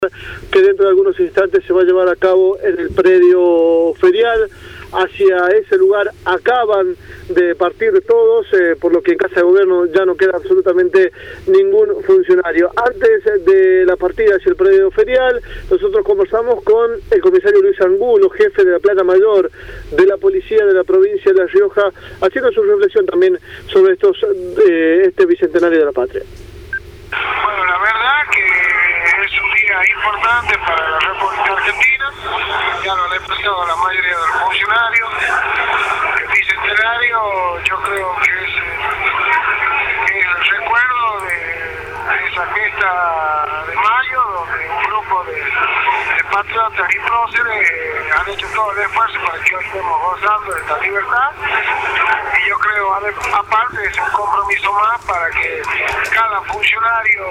que dentro de algunos instantes se va a llevar a cabo en el predio ferial. Hacia ese lugar acaban de partir todos, por lo que en Casa de Gobierno ya no queda absolutamente ningún funcionario. Antes de la partida hacia el predio ferial, nosotros conversamos con el comisario Luis Angulo, jefe de la Plana Mayor de la Policía de la provincia de La Rioja, haciendo su reflexión también sobre este Bicentenario de la Patria. Bueno, la verdad que es un día importante para la República Argentina, ya lo han expresado la mayoría de los funcionarios. El Bicentenario yo creo que es el recuerdo de esa gesta de mayo, donde un grupo de patriotas y próceres han hecho todo el esfuerzo para que hoy estemos gozando de esta libertad. Y yo creo, aparte, es un compromiso más para que cada funcionario,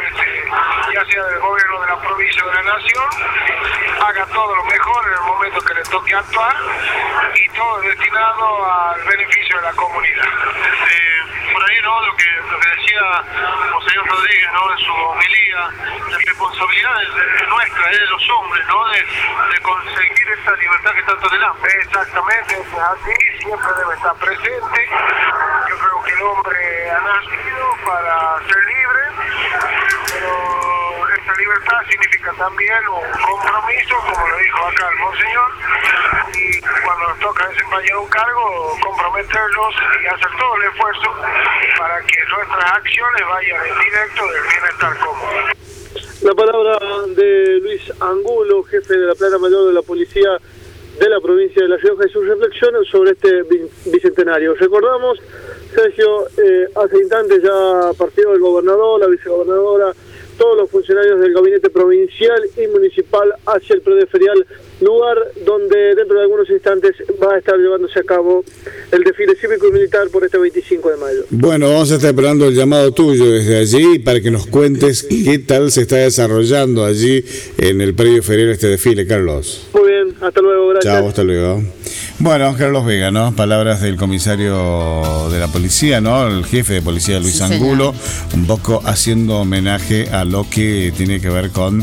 ya sea del gobierno de la provincia o de la nación, haga todo lo mejor en el momento que le toque actuar, y todo destinado al beneficio de la comunidad. Por ahí, ¿no? Lo que decía Monseñor Rodríguez, ¿no? En su homilía, la responsabilidad es nuestra, es de los hombres, ¿no? De conseguir esta libertad que tanto anhelamos. Exactamente, es así, siempre debe estar presente. Yo creo que el hombre ha nacido para ser libre, pero esta libertad significa también un compromiso, como lo dijo acá el Monseñor, y cuando nos toca desempeñar un cargo, comprometernos y hacer todo el esfuerzo para que nuestras acciones vayan en directo del bienestar común. La palabra de Luis Angulo, jefe de la Plana Mayor de la Policía de la provincia de La Rioja, y sus reflexiones sobre este bicentenario. Recordamos, Sergio, hace instantes ya partió el gobernador, la vicegobernadora, todos los funcionarios del gabinete provincial y municipal hacia el predio ferial, lugar donde dentro de algunos instantes va a estar llevándose a cabo el desfile cívico y militar por este 25 de mayo. Bueno, vamos a estar esperando el llamado tuyo desde allí para que nos cuentes qué tal se está desarrollando allí en el predio ferial este desfile, Carlos. Muy bien, hasta luego, gracias. Chao, hasta luego. Bueno, Carlos Vega, ¿no? Palabras del comisario de la policía, ¿no? El jefe de policía, Luis Angulo, un poco haciendo homenaje a lo que tiene que ver con